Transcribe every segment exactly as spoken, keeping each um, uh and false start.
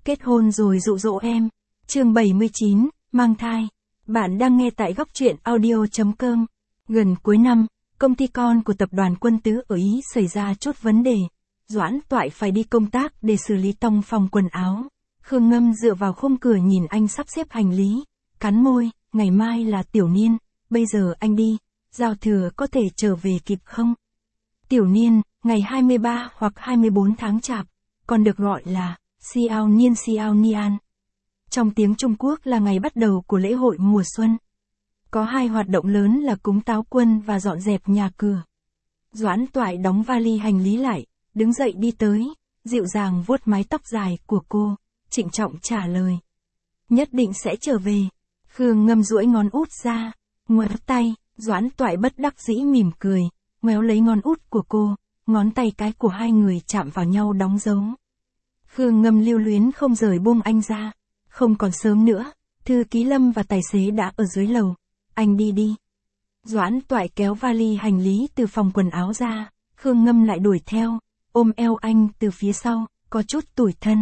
Kết hôn rồi dụ dỗ em. Chương bảy mươi chín, mang thai. Bạn đang nghe tại góc truyện audio chấm com. Gần cuối năm, công ty con của tập đoàn Quân Tứ ở Ý xảy ra chút vấn đề. Doãn Toại phải đi công tác để xử lý tông phòng quần áo. Khương Ngâm dựa vào khung cửa nhìn anh sắp xếp hành lý, cắn môi, ngày mai là tiểu niên, bây giờ anh đi, giao thừa có thể trở về kịp không? Tiểu niên, ngày hai mươi ba hoặc hai mươi bốn tháng Chạp, còn được gọi là Xiao Niên Xiao Nian. Trong tiếng Trung Quốc là ngày bắt đầu của lễ hội mùa xuân. Có hai hoạt động lớn là cúng táo quân và dọn dẹp nhà cửa. Doãn Toại đóng vali hành lý lại, đứng dậy đi tới, dịu dàng vuốt mái tóc dài của cô, trịnh trọng trả lời. Nhất định sẽ trở về. Khương Ngâm duỗi ngón út ra, ngoéo tay, Doãn Toại bất đắc dĩ mỉm cười, ngoéo lấy ngón út của cô, ngón tay cái của hai người chạm vào nhau đóng dấu. Khương Ngâm lưu luyến không rời buông anh ra. Không còn sớm nữa, thư ký Lâm và tài xế đã ở dưới lầu. Anh đi đi. Doãn Toại kéo vali hành lý từ phòng quần áo ra, Khương Ngâm lại đuổi theo, ôm eo anh từ phía sau, có chút tủi thân.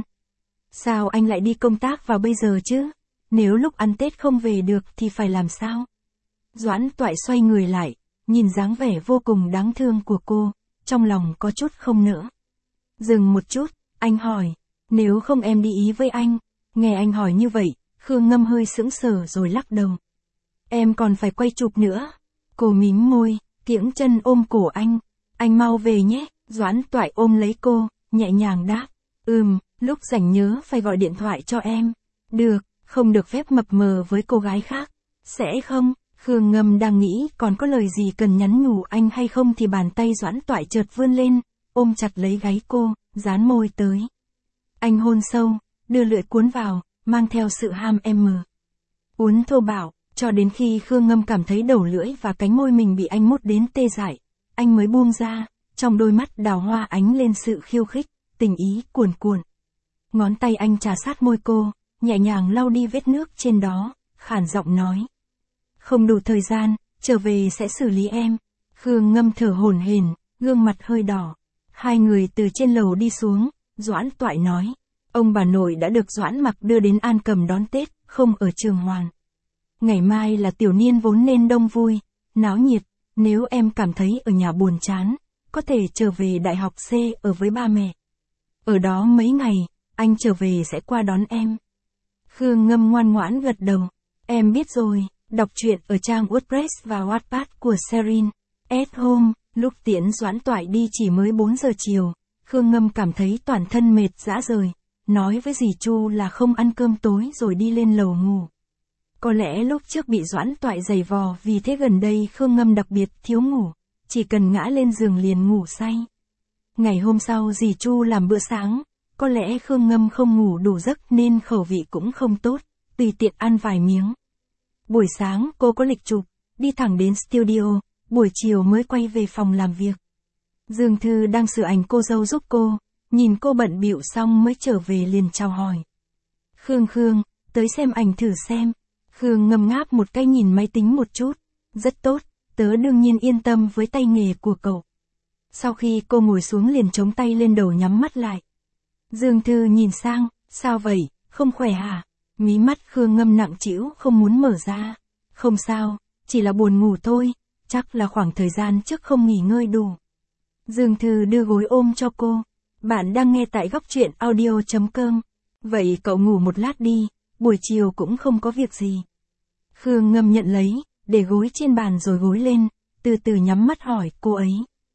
Sao anh lại đi công tác vào bây giờ chứ? Nếu lúc ăn Tết không về được thì phải làm sao? Doãn Toại xoay người lại, nhìn dáng vẻ vô cùng đáng thương của cô, trong lòng có chút không nỡ. Dừng một chút, anh hỏi, nếu không em đi Ý với anh? Nghe anh hỏi như vậy, Khương Ngâm hơi sững sờ rồi lắc đầu. Em còn phải quay chụp nữa. Cô mím môi, kiễng chân ôm cổ anh. Anh mau về nhé. Doãn Toại ôm lấy cô, nhẹ nhàng đáp. Ừm, lúc rảnh nhớ phải gọi điện thoại cho em. Được, không được phép mập mờ với cô gái khác. Sẽ không? Khương Ngâm đang nghĩ còn có lời gì cần nhắn nhủ anh hay không thì bàn tay Doãn Toại chợt vươn lên, ôm chặt lấy gáy cô, dán môi tới. Anh hôn sâu, đưa lưỡi cuốn vào, mang theo sự ham em mờ. Uốn thô bạo, cho đến khi Khương Ngâm cảm thấy đầu lưỡi và cánh môi mình bị anh mút đến tê dại, anh mới buông ra, trong đôi mắt đào hoa ánh lên sự khiêu khích, tình ý cuồn cuộn. Ngón tay anh trà sát môi cô, nhẹ nhàng lau đi vết nước trên đó, khản giọng nói. Không đủ thời gian, trở về sẽ xử lý em. Khương Ngâm thở hổn hển, gương mặt hơi đỏ. Hai người từ trên lầu đi xuống, Doãn Toại nói. Ông bà nội đã được Doãn Mặc đưa đến An Cầm đón Tết, không ở Trường Hoàn. Ngày mai là tiểu niên vốn nên đông vui, náo nhiệt, nếu em cảm thấy ở nhà buồn chán, có thể trở về Đại học C ở với ba mẹ. Ở đó mấy ngày, anh trở về sẽ qua đón em. Khương Ngâm ngoan ngoãn gật đầu, em biết rồi, đọc truyện ở trang WordPress và Wattpad của Sherin. At Home, lúc tiễn Doãn Toại đi chỉ mới bốn giờ chiều, Khương Ngâm cảm thấy toàn thân mệt rã rời. Nói với dì Chu là không ăn cơm tối rồi đi lên lầu ngủ. Có lẽ lúc trước bị Doãn Toại giày vò vì thế gần đây Khương Ngâm đặc biệt thiếu ngủ, chỉ cần ngã lên giường liền ngủ say. Ngày hôm sau dì Chu làm bữa sáng, có lẽ Khương Ngâm không ngủ đủ giấc nên khẩu vị cũng không tốt, tùy tiện ăn vài miếng. Buổi sáng cô có lịch chụp, đi thẳng đến studio, buổi chiều mới quay về phòng làm việc. Dương Thư đang sửa ảnh cô dâu giúp cô. Nhìn cô bận bịu xong mới trở về liền chào hỏi. Khương Khương, tới xem ảnh thử xem. Khương Ngâm ngáp một cái nhìn máy tính một chút. Rất tốt, tớ đương nhiên yên tâm với tay nghề của cậu. Sau khi cô ngồi xuống liền chống tay lên đầu nhắm mắt lại. Dương Thư nhìn sang, sao vậy, không khỏe hả? Mí mắt Khương Ngâm nặng trĩu không muốn mở ra. Không sao, chỉ là buồn ngủ thôi, chắc là khoảng thời gian trước không nghỉ ngơi đủ. Dương Thư đưa gối ôm cho cô. Bạn đang nghe tại góc truyện audio chấm com. Vậy cậu ngủ một lát đi, buổi chiều cũng không có việc gì. Khương Ngâm nhận lấy, để gối trên bàn rồi gối lên, từ từ nhắm mắt hỏi cô ấy.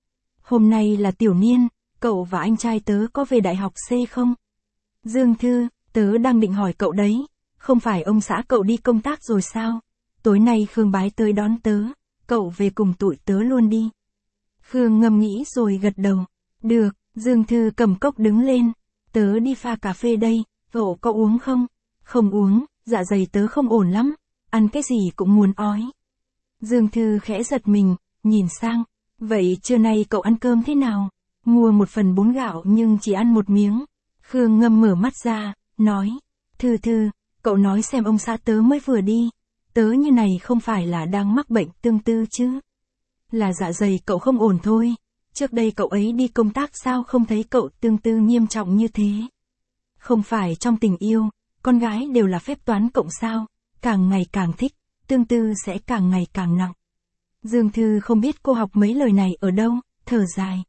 Hôm nay là tiểu niên, cậu và anh trai tớ có về Đại học C không? Dương Thư, tớ đang định hỏi cậu đấy, không phải ông xã cậu đi công tác rồi sao? Tối nay Khương Bái tới đón tớ, cậu về cùng tụi tớ luôn đi. Khương Ngâm nghĩ rồi gật đầu. Được. Dương Thư cầm cốc đứng lên. Tớ đi pha cà phê đây, cậu có uống không? Không uống, dạ dày tớ không ổn lắm, ăn cái gì cũng muốn ói. Dương Thư khẽ giật mình, nhìn sang. Vậy trưa nay cậu ăn cơm thế nào? Mua một phần bún gạo nhưng chỉ ăn một miếng. Khương Ngâm mở mắt ra, nói. Thư Thư, cậu nói xem ông xã tớ mới vừa đi. Tớ như này không phải là đang mắc bệnh tương tư chứ? Là dạ dày cậu không ổn thôi. Trước đây cậu ấy đi công tác sao không thấy cậu tương tư nghiêm trọng như thế? Không phải trong tình yêu, con gái đều là phép toán cộng sao, càng ngày càng thích, tương tư sẽ càng ngày càng nặng. Dương Thư không biết cô học mấy lời này ở đâu, thở dài.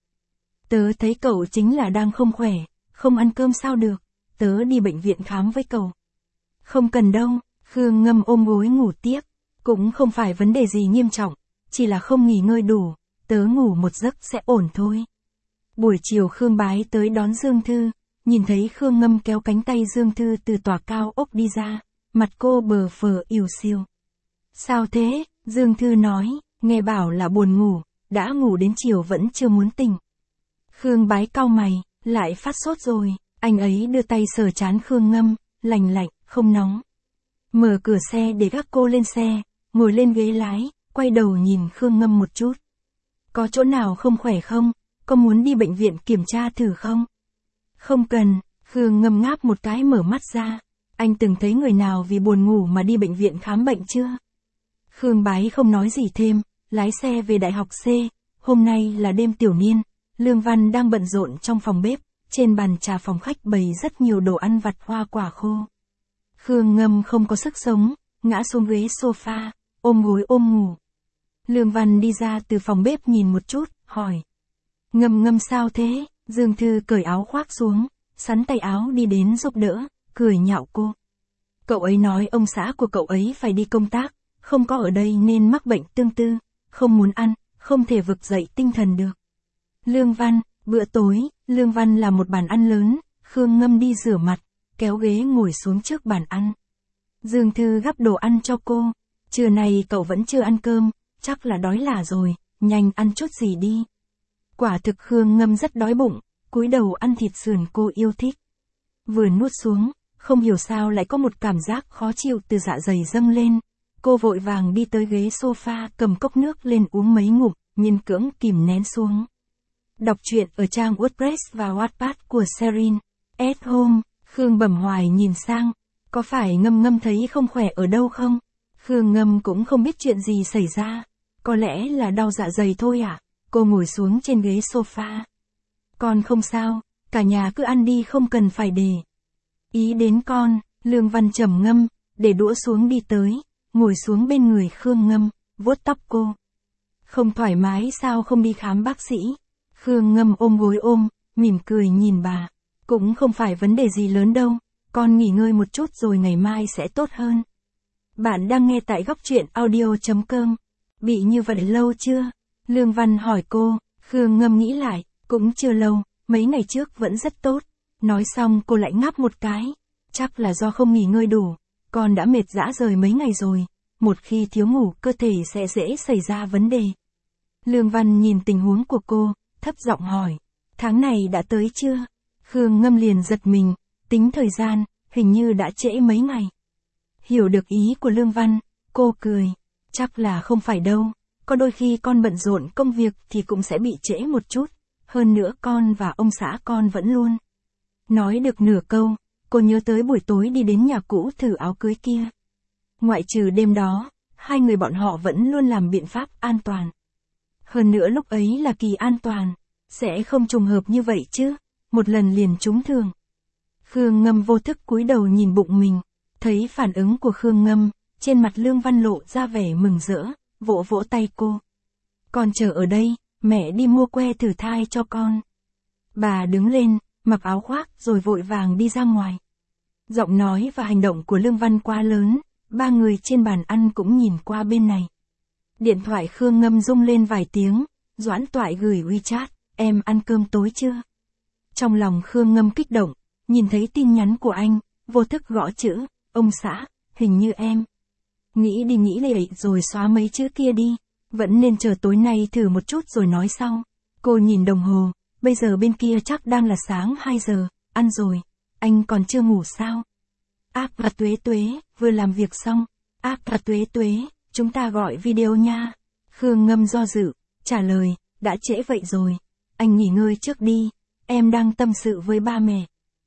Tớ thấy cậu chính là đang không khỏe, không ăn cơm sao được, tớ đi bệnh viện khám với cậu. Không cần đâu, Khương Ngâm ôm gối ngủ tiếp, cũng không phải vấn đề gì nghiêm trọng, chỉ là không nghỉ ngơi đủ, tớ ngủ một giấc sẽ ổn thôi. Buổi chiều Khương Bái tới đón Dương Thư, nhìn thấy Khương Ngâm kéo cánh tay Dương Thư từ tòa cao ốc đi ra, mặt cô bờ phờ ỉu xìu. Sao thế? Dương Thư nói, nghe bảo là buồn ngủ, đã ngủ đến chiều vẫn chưa muốn tỉnh. Khương Bái cau mày, lại phát sốt rồi, anh ấy đưa tay sờ trán Khương Ngâm, lành lạnh, không nóng. Mở cửa xe để gác cô lên xe, ngồi lên ghế lái, quay đầu nhìn Khương Ngâm một chút. Có chỗ nào không khỏe không? Có muốn đi bệnh viện kiểm tra thử không? Không cần, Khương Ngâm ngáp một cái mở mắt ra. Anh từng thấy người nào vì buồn ngủ mà đi bệnh viện khám bệnh chưa? Khương Bái không nói gì thêm, lái xe về đại học C. Hôm nay là đêm tiểu niên, Lương Văn đang bận rộn trong phòng bếp, trên bàn trà phòng khách bày rất nhiều đồ ăn vặt hoa quả khô. Khương Ngâm không có sức sống, ngã xuống ghế sofa, ôm gối ôm ngủ. Lương Văn đi ra từ phòng bếp nhìn một chút, hỏi. Ngâm Ngâm sao thế? Dương Thư cởi áo khoác xuống, sắn tay áo đi đến giúp đỡ, cười nhạo cô. Cậu ấy nói ông xã của cậu ấy phải đi công tác, không có ở đây nên mắc bệnh tương tư, không muốn ăn, không thể vực dậy tinh thần được. Lương Văn, bữa tối, Lương Văn làm một bàn ăn lớn, Khương Ngâm đi rửa mặt, kéo ghế ngồi xuống trước bàn ăn. Dương Thư gắp đồ ăn cho cô, trưa này cậu vẫn chưa ăn cơm, chắc là đói lả rồi, nhanh ăn chút gì đi. Quả thực Khương Ngâm rất đói bụng, cúi đầu ăn thịt sườn cô yêu thích. Vừa nuốt xuống, không hiểu sao lại có một cảm giác khó chịu từ dạ dày dâng lên. Cô vội vàng đi tới ghế sofa cầm cốc nước lên uống mấy ngụm, miễn cưỡng kìm nén xuống. Đọc truyện ở trang WordPress và Wattpad của Serin. At home, Khương Bẩm Hoài nhìn sang, có phải Ngâm Ngâm thấy không khỏe ở đâu không? Khương Ngâm cũng không biết chuyện gì xảy ra, có lẽ là đau dạ dày thôi à? Cô ngồi xuống trên ghế sofa. Con không sao, cả nhà cứ ăn đi không cần phải để ý đến con. Lương Văn trầm ngâm, để đũa xuống đi tới, ngồi xuống bên người Khương Ngâm, vuốt tóc cô. Không thoải mái sao không đi khám bác sĩ? Khương Ngâm ôm gối ôm, mỉm cười nhìn bà. Cũng không phải vấn đề gì lớn đâu, con nghỉ ngơi một chút rồi ngày mai sẽ tốt hơn. Bạn đang nghe tại góc truyện audio chấm com. Bị như vậy lâu chưa? Lương Văn hỏi cô. Khương Ngâm nghĩ lại, cũng chưa lâu, mấy ngày trước vẫn rất tốt. Nói xong cô lại ngáp một cái. Chắc là do không nghỉ ngơi đủ, con đã mệt rã rời mấy ngày rồi. Một khi thiếu ngủ cơ thể sẽ dễ xảy ra vấn đề. Lương Văn nhìn tình huống của cô, thấp giọng hỏi. Tháng này đã tới chưa? Khương Ngâm liền giật mình, tính thời gian, hình như đã trễ mấy ngày. Hiểu được ý của Lương Văn, cô cười. Chắc là không phải đâu, có đôi khi con bận rộn công việc thì cũng sẽ bị trễ một chút. Hơn nữa con và ông xã con vẫn luôn. Nói được nửa câu, cô nhớ tới buổi tối đi đến nhà cũ thử áo cưới kia. Ngoại trừ đêm đó, hai người bọn họ vẫn luôn làm biện pháp an toàn. Hơn nữa lúc ấy là kỳ an toàn, sẽ không trùng hợp như vậy chứ, một lần liền trúng thường. Khương Ngâm vô thức cúi đầu nhìn bụng mình, thấy phản ứng của Khương Ngâm, trên mặt Lương Văn lộ ra vẻ mừng rỡ, vỗ vỗ tay cô. Con chờ ở đây, mẹ đi mua que thử thai cho con. Bà đứng lên, mặc áo khoác rồi vội vàng đi ra ngoài. Giọng nói và hành động của Lương Văn quá lớn, ba người trên bàn ăn cũng nhìn qua bên này. Điện thoại Khương Ngâm rung lên vài tiếng, Doãn Toại gửi WeChat, em ăn cơm tối chưa? Trong lòng Khương Ngâm kích động, nhìn thấy tin nhắn của anh, vô thức gõ chữ, ông xã, hình như em. Nghĩ đi nghĩ lại rồi xóa mấy chữ kia đi, vẫn nên chờ tối nay thử một chút rồi nói sau. Cô nhìn đồng hồ, bây giờ bên kia chắc đang là sáng hai giờ, ăn rồi, anh còn chưa ngủ sao? Ác và Tuế Tuế, vừa làm việc xong. Ác và Tuế Tuế, chúng ta gọi video nha. Khương Ngâm do dự, trả lời, đã trễ vậy rồi, anh nghỉ ngơi trước đi, em đang tâm sự với ba mẹ.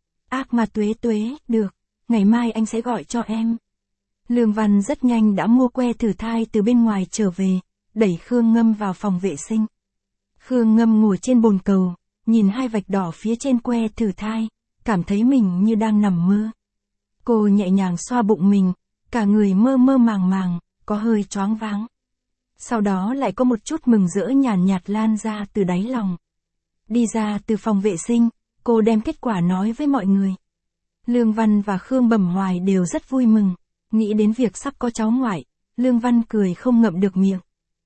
Ác mà Tuế Tuế, được, ngày mai anh sẽ gọi cho em. Lương Văn rất nhanh đã mua que thử thai từ bên ngoài trở về, đẩy Khương Ngâm vào phòng vệ sinh. Khương Ngâm ngồi trên bồn cầu, nhìn hai vạch đỏ phía trên que thử thai, cảm thấy mình như đang nằm mơ. Cô nhẹ nhàng xoa bụng mình, cả người mơ mơ màng màng, có hơi choáng váng. Sau đó lại có một chút mừng rỡ nhàn nhạt lan ra từ đáy lòng. Đi ra từ phòng vệ sinh, cô đem kết quả nói với mọi người. Lương Văn và Khương Bẩm Hoài đều rất vui mừng, nghĩ đến việc sắp có cháu ngoại, Lương Văn cười không ngậm được miệng.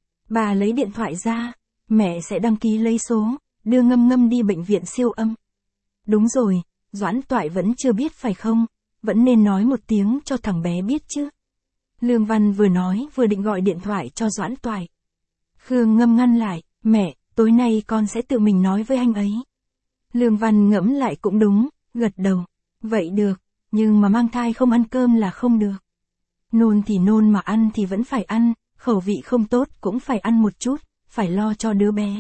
Bà lấy điện thoại ra, mẹ sẽ đăng ký lấy số, đưa Ngâm Ngâm đi bệnh viện siêu âm. Đúng rồi, Doãn Toại vẫn chưa biết phải không, vẫn nên nói một tiếng cho thằng bé biết chứ. Lương Văn vừa nói vừa định gọi điện thoại cho Doãn Toại. Khương Ngâm ngăn lại, mẹ, tối nay con sẽ tự mình nói với anh ấy. Lương Văn ngẫm lại cũng đúng, gật đầu. Vậy được, nhưng mà mang thai không ăn cơm là không được. Nôn thì nôn mà ăn thì vẫn phải ăn, khẩu vị không tốt cũng phải ăn một chút, phải lo cho đứa bé.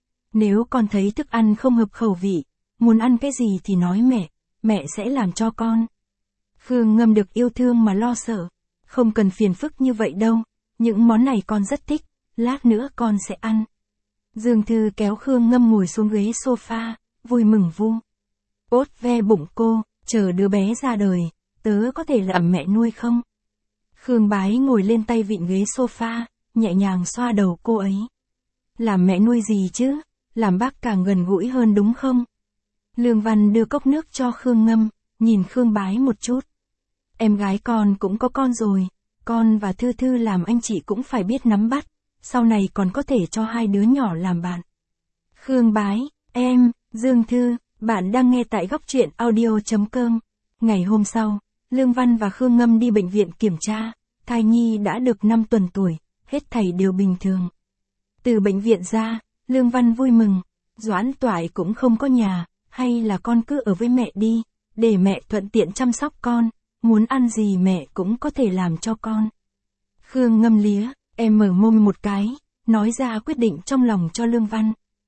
Nếu con thấy thức ăn không hợp khẩu vị, muốn ăn cái gì thì nói mẹ, mẹ sẽ làm cho con. Khương Ngâm được yêu thương mà lo sợ. Không cần phiền phức như vậy đâu, những món này con rất thích, lát nữa con sẽ ăn. Dương Thư kéo Khương Ngâm ngồi xuống ghế sofa, vui mừng vu. Ốt ve bụng cô, chờ đứa bé ra đời, tớ có thể làm mẹ nuôi không? Khương Bái ngồi lên tay vịn ghế sofa, nhẹ nhàng xoa đầu cô ấy. Làm mẹ nuôi gì chứ, làm bác càng gần gũi hơn đúng không? Lương Văn đưa cốc nước cho Khương Ngâm, nhìn Khương Bái một chút. Em gái con cũng có con rồi, con và Thư Thư làm anh chị cũng phải biết nắm bắt, sau này còn có thể cho hai đứa nhỏ làm bạn. Khương Bái, em, Dương Thư, bạn đang nghe tại góc truyện audio chấm com. Ngày hôm sau, Lương Văn và Khương Ngâm đi bệnh viện kiểm tra, thai nhi đã được năm tuần tuổi, hết thảy đều bình thường. Từ bệnh viện ra, Lương Văn vui mừng, Doãn Toại cũng không có nhà, hay là con cứ ở với mẹ đi, để mẹ thuận tiện chăm sóc con, muốn ăn gì mẹ cũng có thể làm cho con. Khương Ngâm lía, em mở mồm một cái, nói ra quyết định trong lòng cho Lương Văn.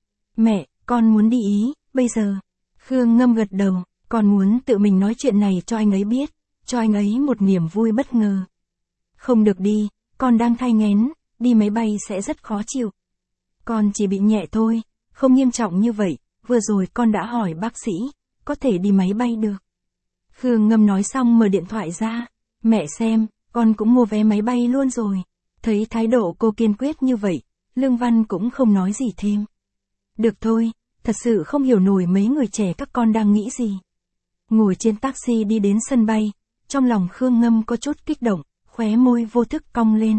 Mẹ, con muốn đi Ý, bây giờ. Khương Ngâm gật đầu, con muốn tự mình nói chuyện này cho anh ấy biết, cho anh ấy một niềm vui bất ngờ. Không được đi, con đang thai nghén, đi máy bay sẽ rất khó chịu. Con chỉ bị nhẹ thôi, không nghiêm trọng như vậy, vừa rồi con đã hỏi bác sĩ, có thể đi máy bay được. Khương Ngâm nói xong mở điện thoại ra, mẹ xem, con cũng mua vé máy bay luôn rồi. Thấy thái độ cô kiên quyết như vậy, Lương Văn cũng không nói gì thêm. Được thôi, thật sự không hiểu nổi mấy người trẻ các con đang nghĩ gì. Ngồi trên taxi đi đến sân bay, trong lòng Khương Ngâm có chút kích động, khóe môi vô thức cong lên.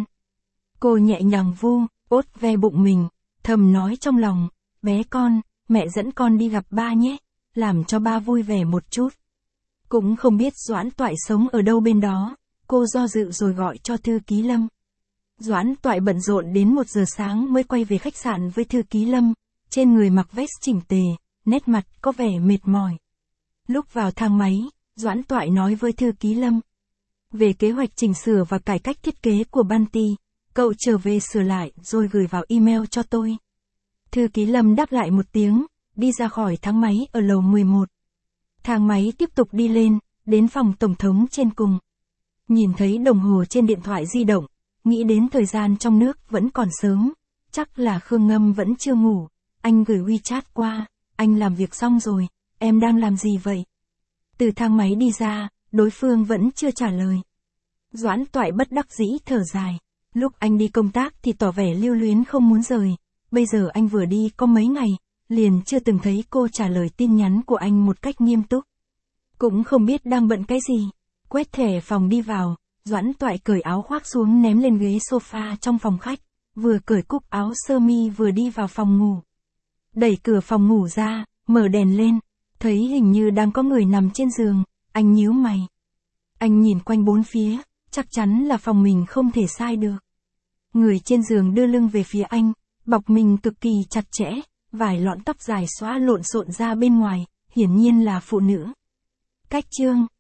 Cô nhẹ nhàng vu, ốt ve bụng mình, thầm nói trong lòng, bé con, mẹ dẫn con đi gặp ba nhé, làm cho ba vui vẻ một chút. Cũng không biết Doãn Toại sống ở đâu bên đó, cô do dự rồi gọi cho thư ký Lâm. Doãn Toại bận rộn đến một giờ sáng mới quay về khách sạn với thư ký Lâm, trên người mặc vest chỉnh tề, nét mặt có vẻ mệt mỏi. Lúc vào thang máy, Doãn Toại nói với thư ký Lâm. Về kế hoạch chỉnh sửa và cải cách thiết kế của Banti, cậu trở về sửa lại rồi gửi vào email cho tôi. Thư ký Lâm đáp lại một tiếng, đi ra khỏi thang máy ở lầu mười một. Thang máy tiếp tục đi lên, đến phòng tổng thống trên cùng. Nhìn thấy đồng hồ trên điện thoại di động, nghĩ đến thời gian trong nước vẫn còn sớm, chắc là Khương Ngâm vẫn chưa ngủ, anh gửi WeChat qua, anh làm việc xong rồi, em đang làm gì vậy? Từ thang máy đi ra, đối phương vẫn chưa trả lời. Doãn Toại bất đắc dĩ thở dài, lúc anh đi công tác thì tỏ vẻ lưu luyến không muốn rời, bây giờ anh vừa đi có mấy ngày, liền chưa từng thấy cô trả lời tin nhắn của anh một cách nghiêm túc. Cũng không biết đang bận cái gì. Quét thẻ phòng đi vào, Doãn Toại cởi áo khoác xuống ném lên ghế sofa trong phòng khách, vừa cởi cúc áo sơ mi vừa đi vào phòng ngủ. Đẩy cửa phòng ngủ ra, mở đèn lên, thấy hình như đang có người nằm trên giường, anh nhíu mày. Anh nhìn quanh bốn phía, chắc chắn là phòng mình không thể sai được. Người trên giường đưa lưng về phía anh, bọc mình cực kỳ chặt chẽ, vài lọn tóc dài xóa lộn xộn ra bên ngoài, hiển nhiên là phụ nữ. Cách chương